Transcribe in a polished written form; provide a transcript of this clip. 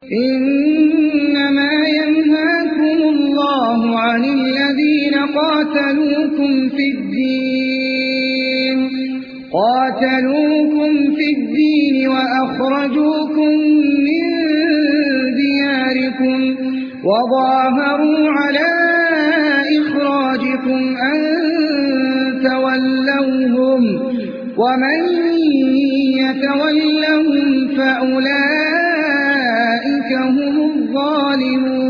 إنما ينهاكم الله عن الذين قاتلوكم في الدين وأخرجوكم من دياركم وظاهروا على إخراجكم أن تولوهم ومن يتولهم فأولئك هم الظالمون.